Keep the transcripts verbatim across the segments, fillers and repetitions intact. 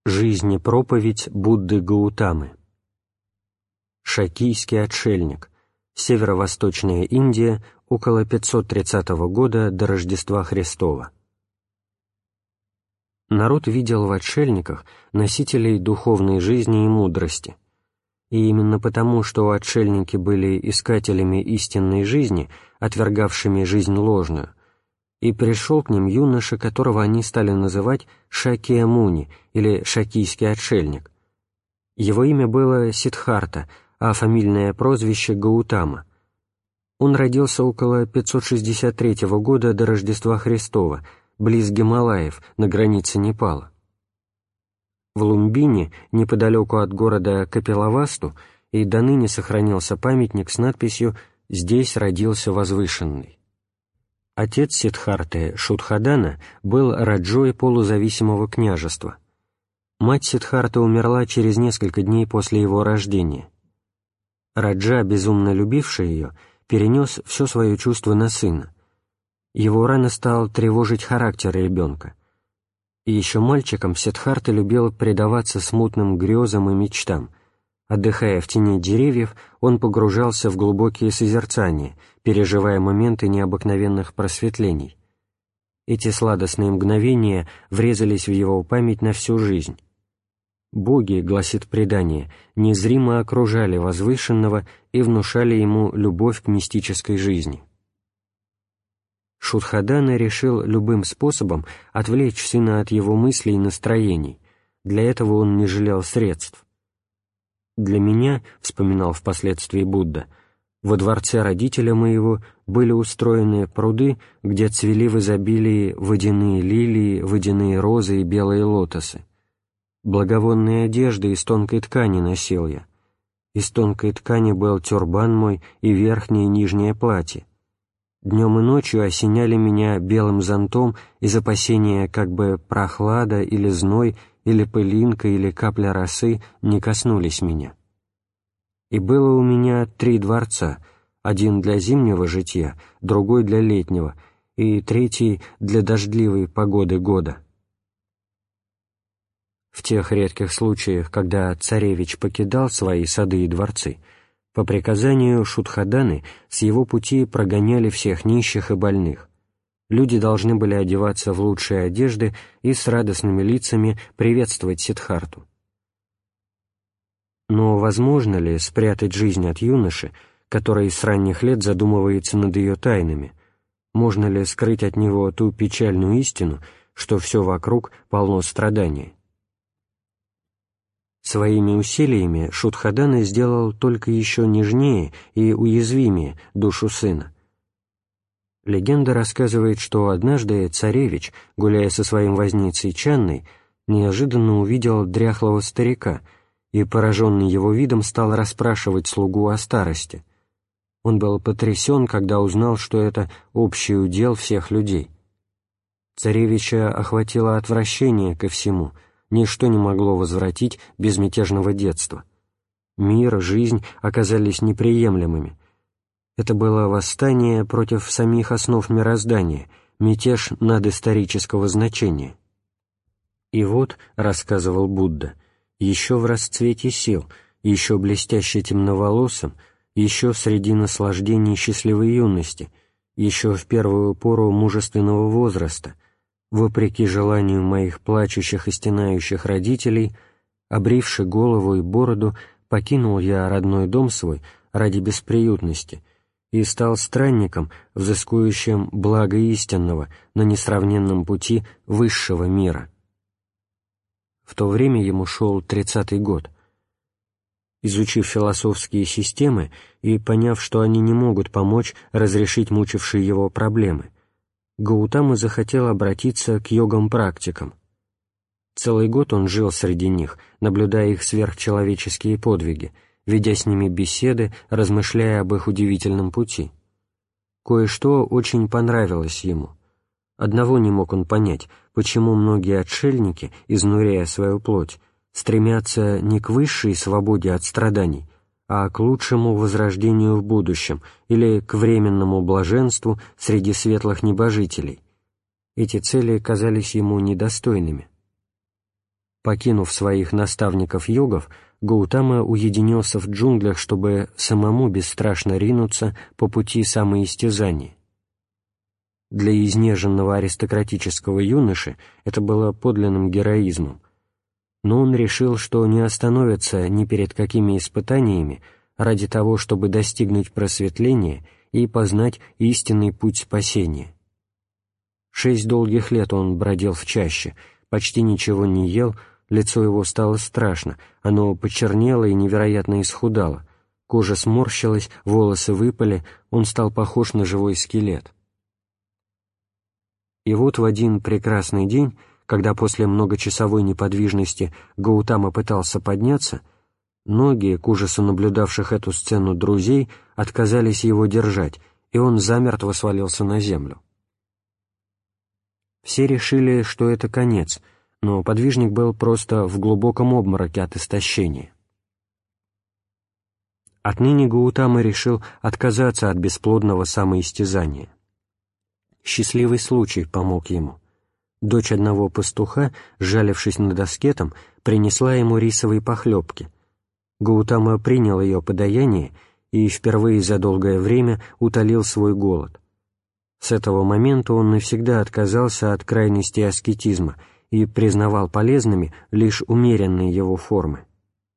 Жизнь и проповедь Будды Гаутамы. Шакийский отшельник. Северо-восточная Индия, около пятьсот тридцатого года до Рождества Христова. Народ видел в отшельниках носителей духовной жизни и мудрости. И именно потому, что отшельники были искателями истинной жизни, отвергавшими жизнь ложную, и пришел к ним юноша, которого они стали называть Шакьямуни или Шакийский отшельник. Его имя было Сиддхарта, а фамильное прозвище Гаутама. Он родился около пятьсот шестьдесят третьего года до Рождества Христова, близ Гималаев, на границе Непала. В Лумбине, неподалеку от города Капилавасту, и до ныне сохранился памятник с надписью «Здесь родился возвышенный». Отец Сиддхарты, Шудхадана, был раджой полузависимого княжества. Мать Сиддхарты умерла через несколько дней после его рождения. Раджа, безумно любивший ее, перенес все свое чувство на сына. Его рано стал тревожить характер ребенка. И еще мальчиком Сиддхарта любил предаваться смутным грезам и мечтам. Отдыхая в тени деревьев, он погружался в глубокие созерцания, переживая моменты необыкновенных просветлений. Эти сладостные мгновения врезались в его память на всю жизнь. Боги, гласит предание, незримо окружали возвышенного и внушали ему любовь к мистической жизни. Шудхадана решил любым способом отвлечь сына от его мыслей и настроений. Для этого он не жалел средств. «Для меня, — вспоминал впоследствии Будда, — во дворце родителя моего были устроены пруды, где цвели в изобилии водяные лилии, водяные розы и белые лотосы. Благовонные одежды из тонкой ткани носил я. Из тонкой ткани был тюрбан мой и верхнее и нижнее платье. Днем и ночью осеняли меня белым зонтом из опасения, как бы прохлада или зной, или пылинка, или капля росы не коснулись меня. И было у меня три дворца, один для зимнего житья, другой для летнего, и третий для дождливой погоды года». В тех редких случаях, когда царевич покидал свои сады и дворцы, по приказанию Шудхаданы с его пути прогоняли всех нищих и больных. Люди должны были одеваться в лучшие одежды и с радостными лицами приветствовать Сиддхарту. Но возможно ли спрятать жизнь от юноши, который с ранних лет задумывается над ее тайнами? Можно ли скрыть от него ту печальную истину, что все вокруг полно страдания? Своими усилиями Шудхадана сделал только еще нежнее и уязвимее душу сына. Легенда рассказывает, что однажды царевич, гуляя со своим возницей Чанной, неожиданно увидел дряхлого старика и, пораженный его видом, стал расспрашивать слугу о старости. Он был потрясен, когда узнал, что это общий удел всех людей. Царевича охватило отвращение ко всему, ничто не могло возвратить безмятежного детства. Мир, жизнь оказались неприемлемыми. Это было восстание против самих основ мироздания, мятеж надисторического значения. И вот, рассказывал Будда, еще в расцвете сил, еще блестяще темноволосым, еще среди наслаждений счастливой юности, еще в первую пору мужественного возраста, вопреки желанию моих плачущих и стенающих родителей, обривши голову и бороду, покинул я родной дом свой ради бесприютности и стал странником, взыскующим благо истинного на несравненном пути высшего мира. В то время ему шел тридцатый год. Изучив философские системы и поняв, что они не могут помочь разрешить мучившие его проблемы, Гаутама захотел обратиться к йогам-практикам. Целый год он жил среди них, наблюдая их сверхчеловеческие подвиги, ведя с ними беседы, размышляя об их удивительном пути. Кое-что очень понравилось ему. Одного не мог он понять, почему многие отшельники, изнуряя свою плоть, стремятся не к высшей свободе от страданий, а к лучшему возрождению в будущем или к временному блаженству среди светлых небожителей. Эти цели казались ему недостойными. Покинув своих наставников-йогов, Гаутама уединился в джунглях, чтобы самому бесстрашно ринуться по пути самоистязания. Для изнеженного аристократического юноши это было подлинным героизмом, но он решил, что не остановится ни перед какими испытаниями ради того, чтобы достигнуть просветления и познать истинный путь спасения. Шесть долгих лет он бродил в чаще, почти ничего не ел, лицо его стало страшно, оно почернело и невероятно исхудало, кожа сморщилась, волосы выпали, он стал похож на живой скелет. И вот в один прекрасный день, когда после многочасовой неподвижности Гаутама пытался подняться, ноги, к ужасу наблюдавших эту сцену друзей, отказались его держать, и он замертво свалился на землю. Все решили, что это конец, но подвижник был просто в глубоком обмороке от истощения. Отныне Гаутама решил отказаться от бесплодного самоистязания. Счастливый случай помог ему. Дочь одного пастуха, сжалившись над аскетом, принесла ему рисовые похлебки. Гаутама принял ее подаяние и впервые за долгое время утолил свой голод. С этого момента он навсегда отказался от крайности аскетизма и признавал полезными лишь умеренные его формы.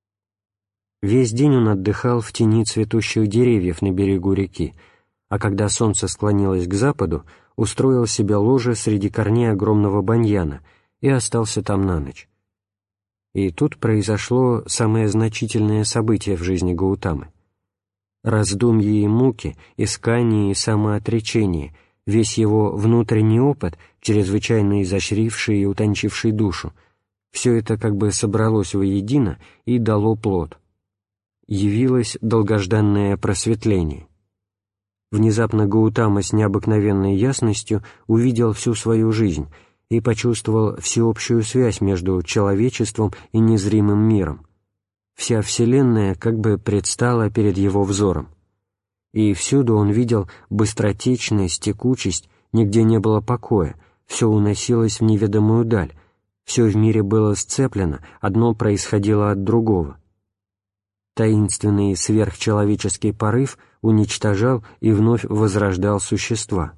Весь день он отдыхал в тени цветущих деревьев на берегу реки, а когда солнце склонилось к западу, устроил себе ложе среди корней огромного баньяна и остался там на ночь. И тут произошло самое значительное событие в жизни Гаутамы. Раздумья и муки, искание и самоотречение, весь его внутренний опыт, чрезвычайно изощривший и утончивший душу, все это как бы собралось воедино и дало плод. Явилось долгожданное просветление. Внезапно Гаутама с необыкновенной ясностью увидел всю свою жизнь и почувствовал всеобщую связь между человечеством и незримым миром. Вся Вселенная как бы предстала перед его взором. И всюду он видел быстротечность, текучесть, нигде не было покоя, все уносилось в неведомую даль, все в мире было сцеплено, одно происходило от другого. Таинственный сверхчеловеческий порыв уничтожал и вновь возрождал существа.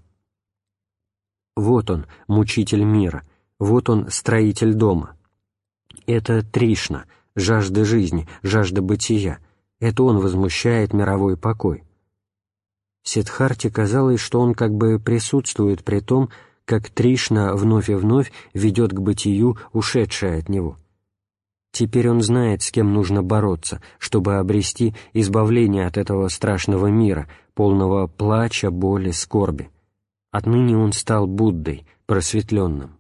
Вот он, мучитель мира, вот он, строитель дома. Это Тришна, жажда жизни, жажда бытия, это он возмущает мировой покой. Сиддхарте казалось, что он как бы присутствует при том, как Тришна вновь и вновь ведет к бытию ушедшее от него. Теперь он знает, с кем нужно бороться, чтобы обрести избавление от этого страшного мира, полного плача, боли, скорби. Отныне он стал Буддой, просветленным.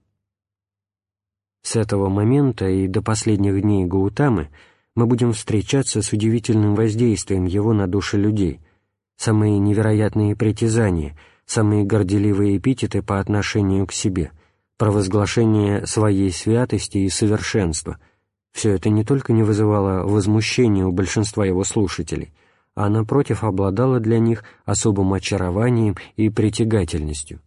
С этого момента и до последних дней Гаутамы мы будем встречаться с удивительным воздействием его на души людей, самые невероятные притязания, самые горделивые эпитеты по отношению к себе, провозглашение своей святости и совершенства. Все это не только не вызывало возмущения у большинства его слушателей, а, напротив, обладало для них особым очарованием и притягательностью.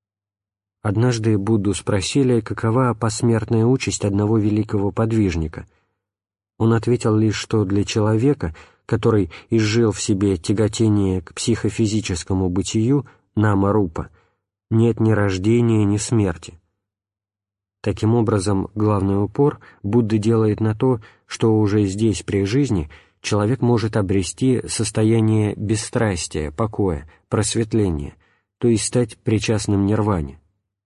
Однажды Будду спросили, какова посмертная участь одного великого подвижника. Он ответил лишь, что для человека, который изжил в себе тяготение к психофизическому бытию, нама-рупа, нет ни рождения, ни смерти. Таким образом, главный упор Будда делает на то, что уже здесь, при жизни, человек может обрести состояние бесстрастия, покоя, просветления, то есть стать причастным нирване.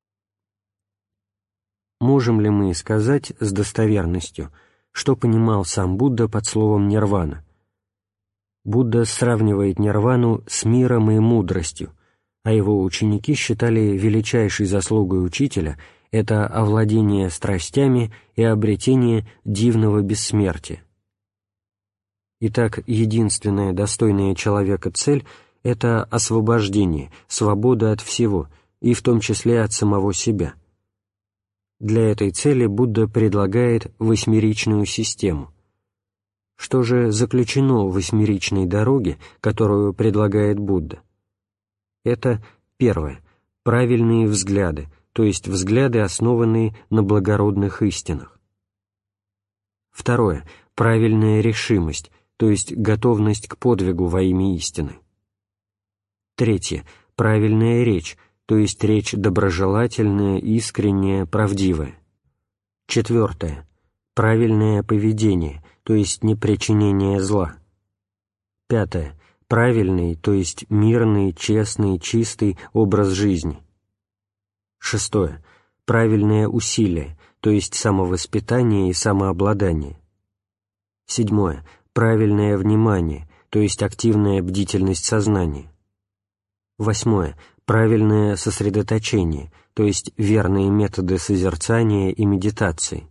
Можем ли мы сказать с достоверностью, что понимал сам Будда под словом «нирвана»? Будда сравнивает нирвану с миром и мудростью, а его ученики считали величайшей заслугой учителя это овладение страстями и обретение дивного бессмертия. Итак, единственная достойная человека цель — это освобождение, свобода от всего, и в том числе от самого себя. Для этой цели Будда предлагает восьмеричную систему. Что же заключено в восьмеричной дороге, которую предлагает Будда? Это, первое, правильные взгляды, то есть взгляды, основанные на благородных истинах. Второе – правильная решимость, то есть готовность к подвигу во имя истины. Третье – правильная речь, то есть речь доброжелательная, искренняя, правдивая. Четвертое – правильное поведение, то есть непричинение зла. Пятое – правильный, то есть мирный, честный, чистый образ жизни. Шестое – правильное усилие, то есть самовоспитание и самообладание. Седьмое – правильное внимание, то есть активная бдительность сознания. Восьмое – правильное сосредоточение, то есть верные методы созерцания и медитации.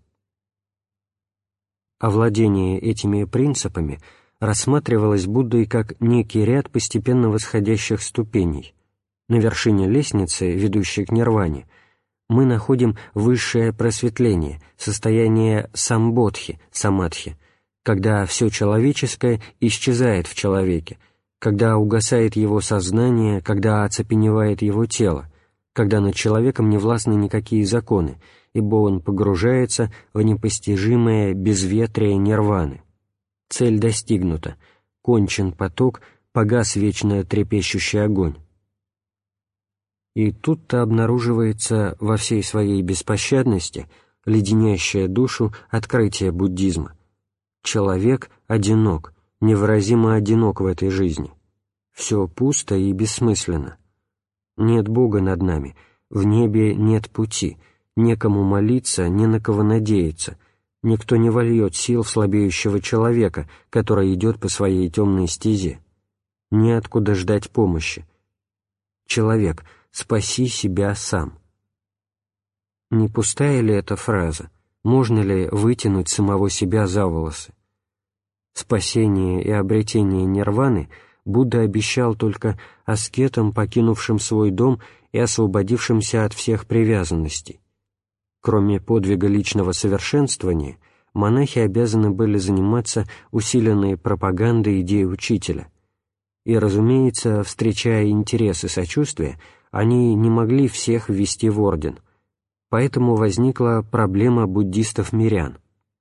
Овладение этими принципами рассматривалось Буддой как некий ряд постепенно восходящих ступеней. На вершине лестницы, ведущей к нирване, мы находим высшее просветление, состояние самбодхи, самадхи, когда все человеческое исчезает в человеке, когда угасает его сознание, когда оцепеневает его тело, когда над человеком не властны никакие законы, ибо он погружается в непостижимое безветрие нирваны. Цель достигнута, кончен поток, погас вечно трепещущий огонь. И тут-то обнаруживается во всей своей беспощадности леденящее душу открытие буддизма. Человек одинок, невыразимо одинок в этой жизни. Все пусто и бессмысленно. Нет Бога над нами, в небе нет пути, некому молиться, не на кого надеяться, никто не вольет сил в слабеющего человека, который идет по своей темной стезе. Неоткуда ждать помощи. Человек, спаси себя сам. Не пустая ли эта фраза? Можно ли вытянуть самого себя за волосы? Спасение и обретение нирваны Будда обещал только аскетам, покинувшим свой дом и освободившимся от всех привязанностей. Кроме подвига личного совершенствования, монахи обязаны были заниматься усиленной пропагандой идей учителя. И, разумеется, встречая интерес и сочувствие, они не могли всех ввести в орден. Поэтому возникла проблема буддистов-мирян.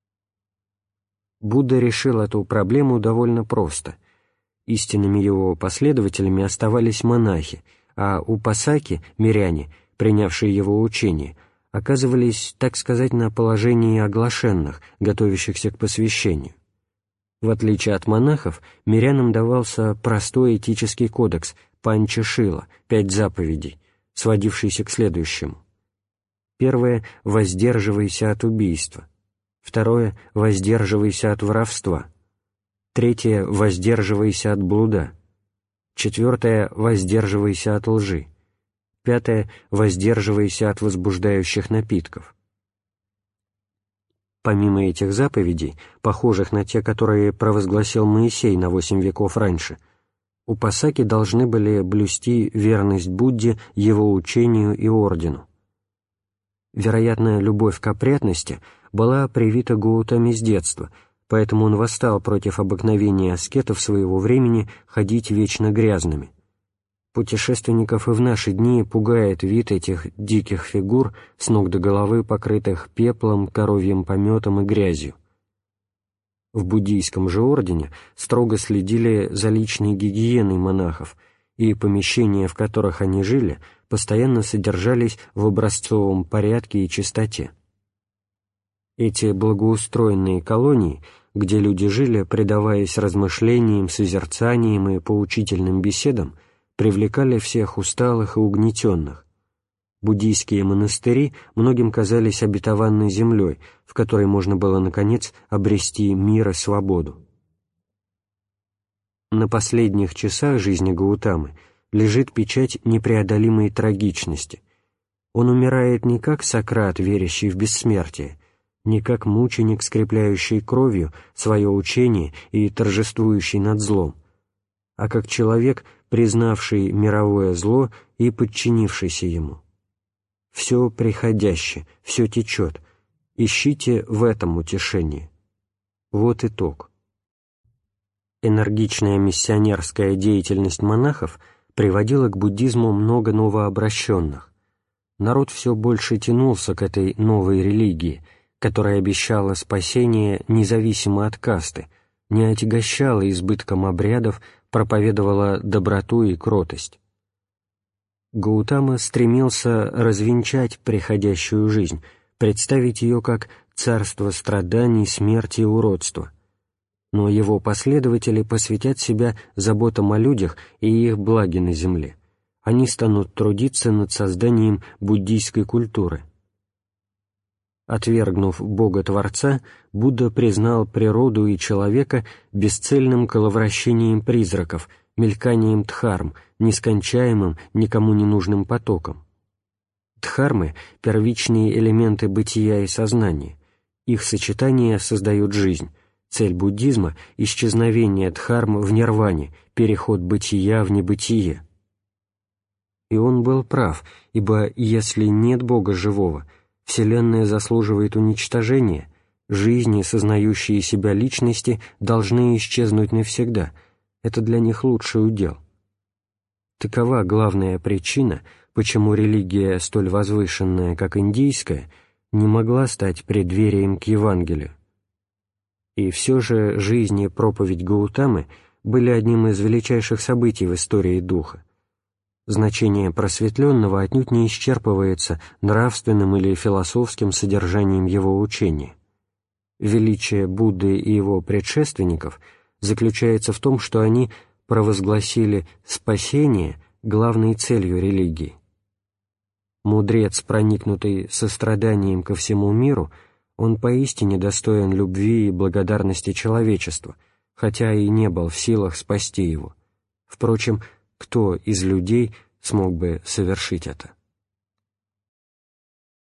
Будда решил эту проблему довольно просто. Истинными его последователями оставались монахи, а упасаки, миряне, принявшие его учение, оказывались, так сказать, на положении оглашенных, готовящихся к посвящению. В отличие от монахов, мирянам давался простой этический кодекс панча-шила, пять заповедей, сводившийся к следующему. Первое – воздерживайся от убийства. Второе – воздерживайся от воровства. Третье – воздерживайся от блуда. Четвертое – воздерживайся от лжи. Пятое – воздерживайся от возбуждающих напитков. Помимо этих заповедей, похожих на те, которые провозгласил Моисей на восемь веков раньше, упасаки должны были блюсти верность Будде, его учению и ордену. Вероятно, любовь к опрятности была привита Гаутаме с детства, поэтому он восстал против обыкновения аскетов своего времени ходить вечно грязными. Путешественников и в наши дни пугает вид этих диких фигур, с ног до головы покрытых пеплом, коровьим пометом и грязью. В буддийском же ордене строго следили за личной гигиеной монахов, и помещения, в которых они жили, постоянно содержались в образцовом порядке и чистоте. Эти благоустроенные колонии, где люди жили, предаваясь размышлениям, созерцаниям и поучительным беседам, привлекали всех усталых и угнетенных. Буддийские монастыри многим казались обетованной землей, в которой можно было, наконец, обрести мир и свободу. На последних часах жизни Гаутамы лежит печать непреодолимой трагичности. Он умирает не как Сократ, верящий в бессмертие, не как мученик, скрепляющий кровью свое учение и торжествующий над злом, а как человек, признавший мировое зло и подчинившийся ему. Все приходяще, все течет. Ищите в этом утешение. Вот итог. Энергичная миссионерская деятельность монахов приводила к буддизму много новообращенных. Народ все больше тянулся к этой новой религии, которая обещала спасение независимо от касты, не отягощала избытком обрядов, проповедовала доброту и кротость. Гаутама стремился развенчать приходящую жизнь, представить ее как царство страданий, смерти и уродства. Но его последователи посвятят себя заботам о людях и их благе на земле. Они станут трудиться над созданием буддийской культуры. Отвергнув Бога-творца, Будда признал природу и человека бесцельным коловращением призраков, мельканием дхарм, нескончаемым, никому не нужным потоком. Дхармы — первичные элементы бытия и сознания. Их сочетание создает жизнь. Цель буддизма — исчезновение дхарм в нирване, переход бытия в небытие. И он был прав, ибо если нет Бога живого, Вселенная заслуживает уничтожения, жизни, сознающие себя личности, должны исчезнуть навсегда. Это для них лучший удел. Такова главная причина, почему религия, столь возвышенная, как индийская, не могла стать преддверием к Евангелию. И все же жизнь и проповедь Гаутамы были одним из величайших событий в истории духа. Значение просветленного отнюдь не исчерпывается нравственным или философским содержанием его учения. Величие Будды и его предшественников заключается в том, что они провозгласили спасение главной целью религии. Мудрец, проникнутый состраданием ко всему миру, он поистине достоин любви и благодарности человечества, хотя и не был в силах спасти его. Впрочем, кто из людей смог бы совершить это?